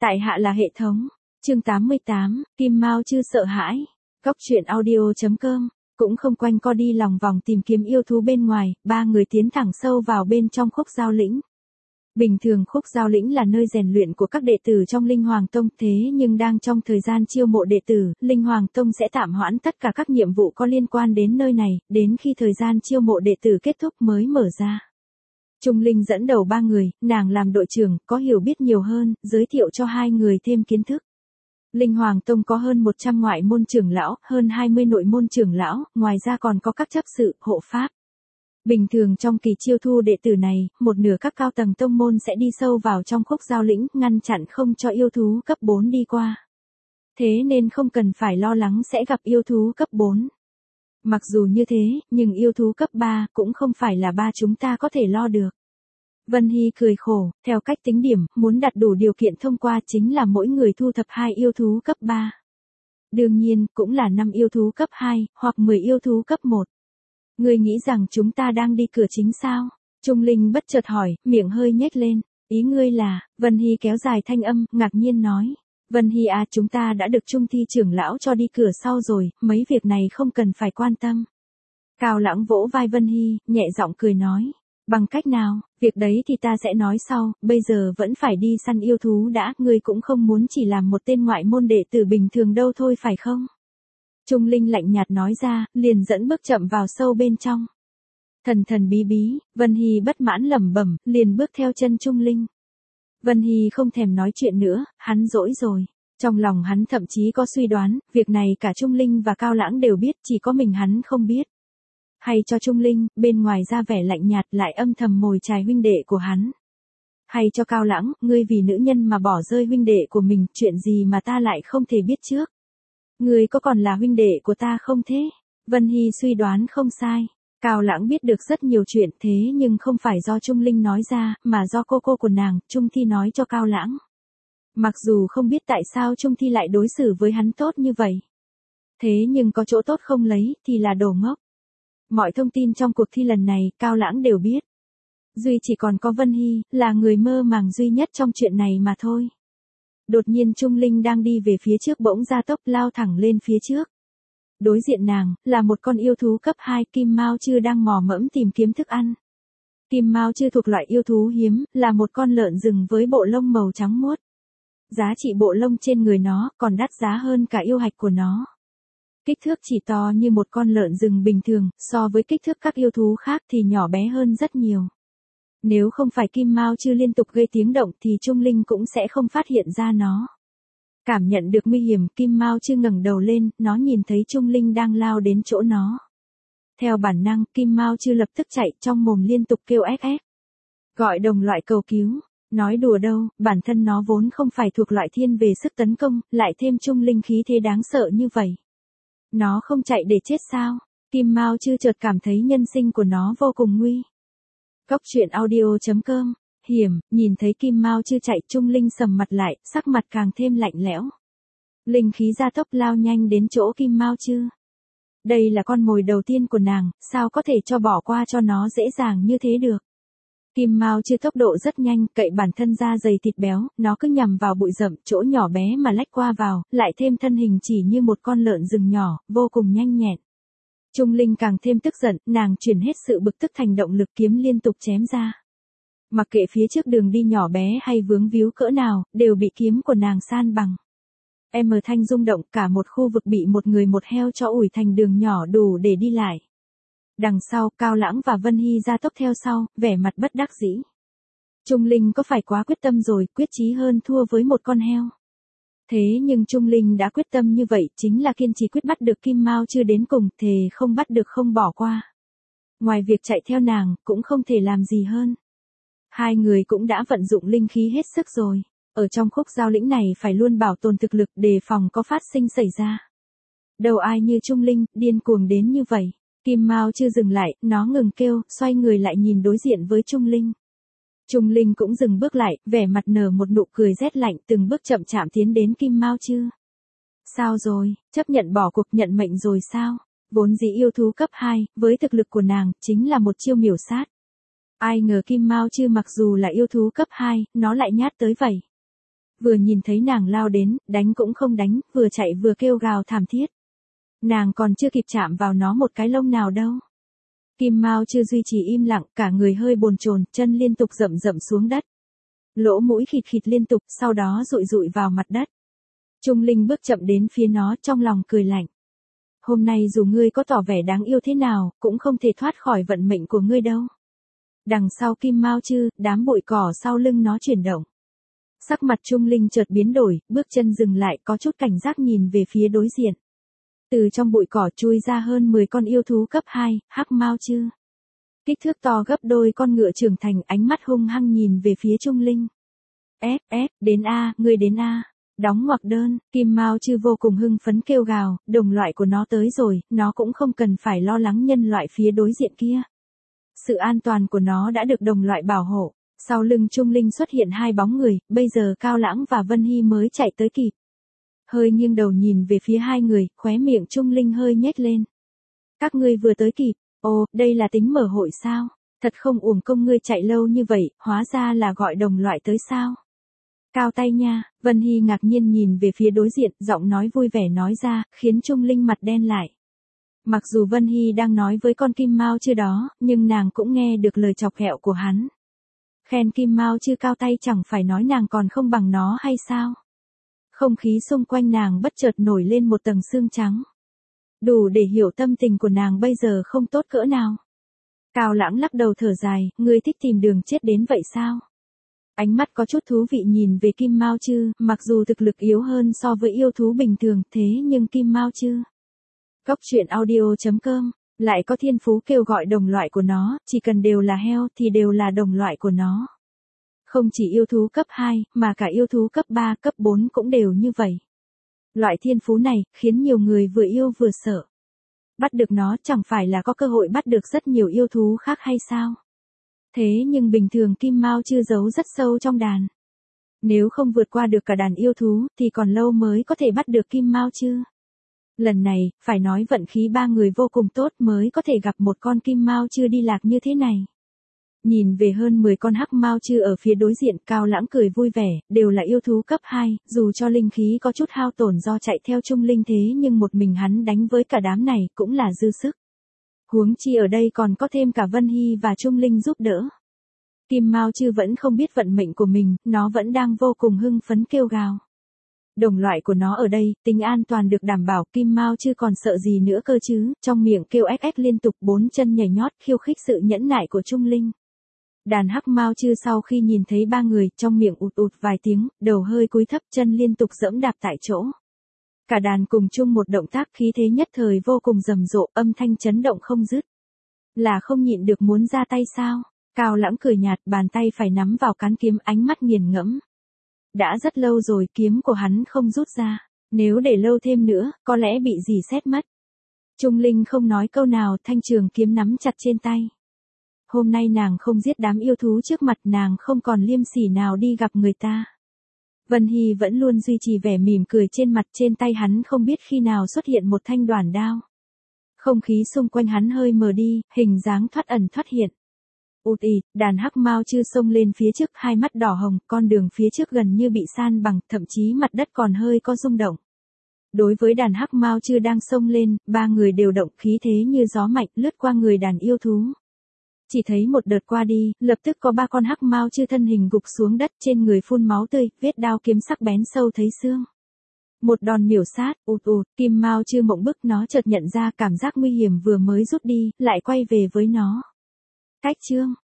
Tại hạ là hệ thống. Chương 88, Kim Mao Chư sợ hãi. Góc truyện audio.com. Cũng không quanh co đi lòng vòng tìm kiếm yêu thú bên ngoài, ba người tiến thẳng sâu vào bên trong Khúc Giao Lĩnh. Bình thường Khúc Giao Lĩnh là nơi rèn luyện của các đệ tử trong Linh Hoàng Tông, thế nhưng đang trong thời gian chiêu mộ đệ tử, Linh Hoàng Tông sẽ tạm hoãn tất cả các nhiệm vụ có liên quan đến nơi này, đến khi thời gian chiêu mộ đệ tử kết thúc mới mở ra. Trung Linh dẫn đầu ba người, nàng làm đội trưởng, có hiểu biết nhiều hơn, giới thiệu cho hai người thêm kiến thức. Linh Hoàng Tông có hơn 100 ngoại môn trưởng lão, hơn 20 nội môn trưởng lão, ngoài ra còn có các chấp sự, hộ pháp. Bình thường trong kỳ chiêu thu đệ tử này, một nửa các cao tầng tông môn sẽ đi sâu vào trong Khúc Giao Lĩnh, ngăn chặn không cho yêu thú cấp 4 đi qua. Thế nên không cần phải lo lắng sẽ gặp yêu thú cấp 4. Mặc dù như thế, nhưng yêu thú cấp 3 cũng không phải là ba chúng ta có thể lo được. Vân Hy cười khổ, theo cách tính điểm, muốn đạt đủ điều kiện thông qua chính là mỗi người thu thập 2 yêu thú cấp 3. Đương nhiên, cũng là 5 yêu thú cấp 2, hoặc 10 yêu thú cấp 1. Ngươi nghĩ rằng chúng ta đang đi cửa chính sao? Trung Linh bất chợt hỏi, miệng hơi nhếch lên. Ý ngươi là, Vân Hy kéo dài thanh âm, ngạc nhiên nói. Vân Hy à, chúng ta đã được Trung Thi trưởng lão cho đi cửa sau rồi, mấy việc này không cần phải quan tâm. Cao Lãng vỗ vai Vân Hy, nhẹ giọng cười nói. Bằng cách nào, việc đấy thì ta sẽ nói sau, bây giờ vẫn phải đi săn yêu thú đã, ngươi cũng không muốn chỉ làm một tên ngoại môn đệ tử bình thường đâu thôi phải không? Trung Linh lạnh nhạt nói ra, liền dẫn bước chậm vào sâu bên trong. Thần thần bí bí, Vân Hy bất mãn lẩm bẩm, liền bước theo chân Trung Linh. Vân Hy không thèm nói chuyện nữa, hắn dỗi rồi. Trong lòng hắn thậm chí có suy đoán, việc này cả Trung Linh và Cao Lãng đều biết, chỉ có mình hắn không biết. Hay cho Trung Linh, bên ngoài ra vẻ lạnh nhạt lại âm thầm mồi chài huynh đệ của hắn. Hay cho Cao Lãng, ngươi vì nữ nhân mà bỏ rơi huynh đệ của mình, chuyện gì mà ta lại không thể biết trước. Ngươi có còn là huynh đệ của ta không thế? Vân Hy suy đoán không sai. Cao Lãng biết được rất nhiều chuyện thế nhưng không phải do Trung Linh nói ra, mà do cô của nàng, Trung Thi nói cho Cao Lãng. Mặc dù không biết tại sao Trung Thi lại đối xử với hắn tốt như vậy. Thế nhưng có chỗ tốt không lấy, thì là đồ ngốc. Mọi thông tin trong cuộc thi lần này, Cao Lãng đều biết. Duy chỉ còn có Vân Hy, là người mơ màng duy nhất trong chuyện này mà thôi. Đột nhiên Trung Linh đang đi về phía trước bỗng ra tốc lao thẳng lên phía trước. Đối diện nàng, là một con yêu thú cấp 2 Kim Mao Chư đang mò mẫm tìm kiếm thức ăn. Kim Mao Chư thuộc loại yêu thú hiếm, là một con lợn rừng với bộ lông màu trắng muốt. Giá trị bộ lông trên người nó còn đắt giá hơn cả yêu hạch của nó. Kích thước chỉ to như một con lợn rừng bình thường, so với kích thước các yêu thú khác thì nhỏ bé hơn rất nhiều. Nếu không phải Kim Mao Chư liên tục gây tiếng động thì Trung Linh cũng sẽ không phát hiện ra nó. Cảm nhận được nguy hiểm, Kim Mao Chư ngẩng đầu lên, nó nhìn thấy Trung Linh đang lao đến chỗ nó. Theo bản năng, Kim Mao Chư lập tức chạy, trong mồm liên tục kêu ép ép. Gọi đồng loại cầu cứu. Nói đùa đâu, bản thân nó vốn không phải thuộc loại thiên về sức tấn công, lại thêm Trung Linh khí thế đáng sợ như vậy. Nó không chạy để chết sao? Kim Mao Chư chợt cảm thấy nhân sinh của nó vô cùng nguy. Góc truyện audio.com. Hiểm, nhìn thấy Kim Mao Chư chạy, Trung Linh sầm mặt lại, sắc mặt càng thêm lạnh lẽo. Linh khí gia tốc lao nhanh đến chỗ Kim Mao Chư. Đây là con mồi đầu tiên của nàng, sao có thể cho bỏ qua cho nó dễ dàng như thế được. Kim Mao Chư tốc độ rất nhanh, cậy bản thân da dày thịt béo, nó cứ nhằm vào bụi rậm, chỗ nhỏ bé mà lách qua vào, lại thêm thân hình chỉ như một con lợn rừng nhỏ, vô cùng nhanh nhẹn. Trung Linh càng thêm tức giận, nàng chuyển hết sự bực tức thành động lực kiếm liên tục chém ra. Mặc kệ phía trước đường đi nhỏ bé hay vướng víu cỡ nào, đều bị kiếm của nàng san bằng. Thanh rung động, cả một khu vực bị một người một heo cho ủi thành đường nhỏ đủ để đi lại. Đằng sau, Cao Lãng và Vân Hy ra tốc theo sau, vẻ mặt bất đắc dĩ. Trung Linh có phải quá quyết tâm rồi, quyết chí hơn thua với một con heo. Thế nhưng Trung Linh đã quyết tâm như vậy, chính là kiên trì quyết bắt được Kim Mao Chư đến cùng, thề không bắt được không bỏ qua. Ngoài việc chạy theo nàng, cũng không thể làm gì hơn. Hai người cũng đã vận dụng linh khí hết sức rồi. Ở trong Khúc Giao Lĩnh này phải luôn bảo tồn thực lực đề phòng có phát sinh xảy ra. Đâu ai như Trung Linh, điên cuồng đến như vậy. Kim Mao Chư dừng lại, nó ngừng kêu, xoay người lại nhìn đối diện với Trung Linh. Trung Linh cũng dừng bước lại, vẻ mặt nở một nụ cười rét lạnh, từng bước chậm chạm tiến đến Kim Mao Chư. Sao rồi, chấp nhận bỏ cuộc nhận mệnh rồi sao? Vốn dĩ yêu thú cấp 2, với thực lực của nàng, chính là một chiêu miểu sát. Ai ngờ Kim Mao Chư mặc dù là yêu thú cấp 2, nó lại nhát tới vậy. Vừa nhìn thấy nàng lao đến, đánh cũng không đánh, vừa chạy vừa kêu gào thảm thiết. Nàng còn chưa kịp chạm vào nó một cái lông nào đâu. Kim Mao chưa duy trì im lặng, cả người hơi bồn chồn, chân liên tục rậm rậm xuống đất. Lỗ mũi khịt khịt liên tục, sau đó rụi rụi vào mặt đất. Trung Linh bước chậm đến phía nó, trong lòng cười lạnh. Hôm nay dù ngươi có tỏ vẻ đáng yêu thế nào, cũng không thể thoát khỏi vận mệnh của ngươi đâu. Đằng sau Kim Mao Chư, đám bụi cỏ sau lưng nó chuyển động. Sắc mặt Trung Linh chợt biến đổi, bước chân dừng lại, có chút cảnh giác nhìn về phía đối diện. Từ trong bụi cỏ chui ra hơn 10 con yêu thú cấp 2, Hắc Mao Chư. Kích thước to gấp đôi con ngựa trưởng thành, ánh mắt hung hăng nhìn về phía Trung Linh. Đến a, ngươi đến a. Đóng ngoặc đơn, Kim Mao Chư vô cùng hưng phấn kêu gào, đồng loại của nó tới rồi, nó cũng không cần phải lo lắng nhân loại phía đối diện kia. Sự an toàn của nó đã được đồng loại bảo hộ. Sau lưng Trung Linh xuất hiện hai bóng người, bây giờ Cao Lãng và Vân Hy mới chạy tới kịp. Hơi nghiêng đầu nhìn về phía hai người, khóe miệng Trung Linh hơi nhếch lên. Các ngươi vừa tới kịp, ồ, đây là tính mở hội sao? Thật không uổng công ngươi chạy lâu như vậy, hóa ra là gọi đồng loại tới sao? Cao tay nha, Vân Hy ngạc nhiên nhìn về phía đối diện, giọng nói vui vẻ nói ra, khiến Trung Linh mặt đen lại. Mặc dù Vân Hy đang nói với con Kim Mao Chư đó, nhưng nàng cũng nghe được lời chọc ghẹo của hắn. Khen Kim Mao Chư cao tay chẳng phải nói nàng còn không bằng nó hay sao? Không khí xung quanh nàng bất chợt nổi lên một tầng sương trắng. Đủ để hiểu tâm tình của nàng bây giờ không tốt cỡ nào. Cao Lãng lắc đầu thở dài, ngươi thích tìm đường chết đến vậy sao? Ánh mắt có chút thú vị nhìn về Kim Mao Chư, mặc dù thực lực yếu hơn so với yêu thú bình thường, thế nhưng Kim Mao Chư. Góc truyện audio.com, lại có thiên phú kêu gọi đồng loại của nó, chỉ cần đều là heo thì đều là đồng loại của nó. Không chỉ yêu thú cấp 2, mà cả yêu thú cấp 3, cấp 4 cũng đều như vậy. Loại thiên phú này, khiến nhiều người vừa yêu vừa sợ. Bắt được nó chẳng phải là có cơ hội bắt được rất nhiều yêu thú khác hay sao? Thế nhưng bình thường Kim Mao Chư giấu rất sâu trong đàn. Nếu không vượt qua được cả đàn yêu thú, thì còn lâu mới có thể bắt được Kim Mao Chư. Lần này, phải nói vận khí ba người vô cùng tốt mới có thể gặp một con Kim Mao Chư đi lạc như thế này. Nhìn về hơn 10 con Hắc Mao Chư ở phía đối diện, Cao Lãng cười vui vẻ, đều là yêu thú cấp 2, dù cho linh khí có chút hao tổn do chạy theo Trung Linh thế nhưng một mình hắn đánh với cả đám này cũng là dư sức. Huống chi ở đây còn có thêm cả Vân Hy và Trung Linh giúp đỡ. Kim Mao Chư vẫn không biết vận mệnh của mình, nó vẫn đang vô cùng hưng phấn kêu gào. Đồng loại của nó ở đây, tính an toàn được đảm bảo, Kim Mao Chư còn sợ gì nữa cơ chứ, trong miệng kêu ếch ếch liên tục, bốn chân nhảy nhót khiêu khích sự nhẫn nại của Trung Linh. Đàn Hắc Mao Chư sau khi nhìn thấy ba người, trong miệng ụt ụt vài tiếng, đầu hơi cúi thấp, chân liên tục giẫm đạp tại chỗ. Cả đàn cùng chung một động tác, khí thế nhất thời vô cùng rầm rộ, âm thanh chấn động không dứt. Là không nhịn được muốn ra tay sao? Cao Lãng cười nhạt, bàn tay phải nắm vào cán kiếm, ánh mắt nghiền ngẫm. Đã rất lâu rồi kiếm của hắn không rút ra, nếu để lâu thêm nữa, có lẽ bị dì xét mất. Trung Linh không nói câu nào, thanh trường kiếm nắm chặt trên tay. Hôm nay nàng không giết đám yêu thú trước mặt, nàng không còn liêm sỉ nào đi gặp người ta. Vân Hy vẫn luôn duy trì vẻ mỉm cười trên mặt, trên tay hắn không biết khi nào xuất hiện một thanh đoản đao. Không khí xung quanh hắn hơi mờ đi, hình dáng thoát ẩn thoát hiện. Ụt ịt, đàn Hắc Mao Chư xông lên phía trước, hai mắt đỏ hồng, con đường phía trước gần như bị san bằng, thậm chí mặt đất còn hơi có rung động. Đối với đàn Hắc Mao Chư đang xông lên, ba người đều động, khí thế như gió mạnh lướt qua người đàn yêu thú. Chỉ thấy một đợt qua đi, lập tức có ba con Hắc Mao Chư thân hình gục xuống đất, trên người phun máu tươi, vết đao kiếm sắc bén sâu thấy xương. Một đòn miểu sát, ụt ụt, Kim Mao Chư mộng bức, nó chợt nhận ra cảm giác nguy hiểm vừa mới rút đi, lại quay về với nó. Cách chương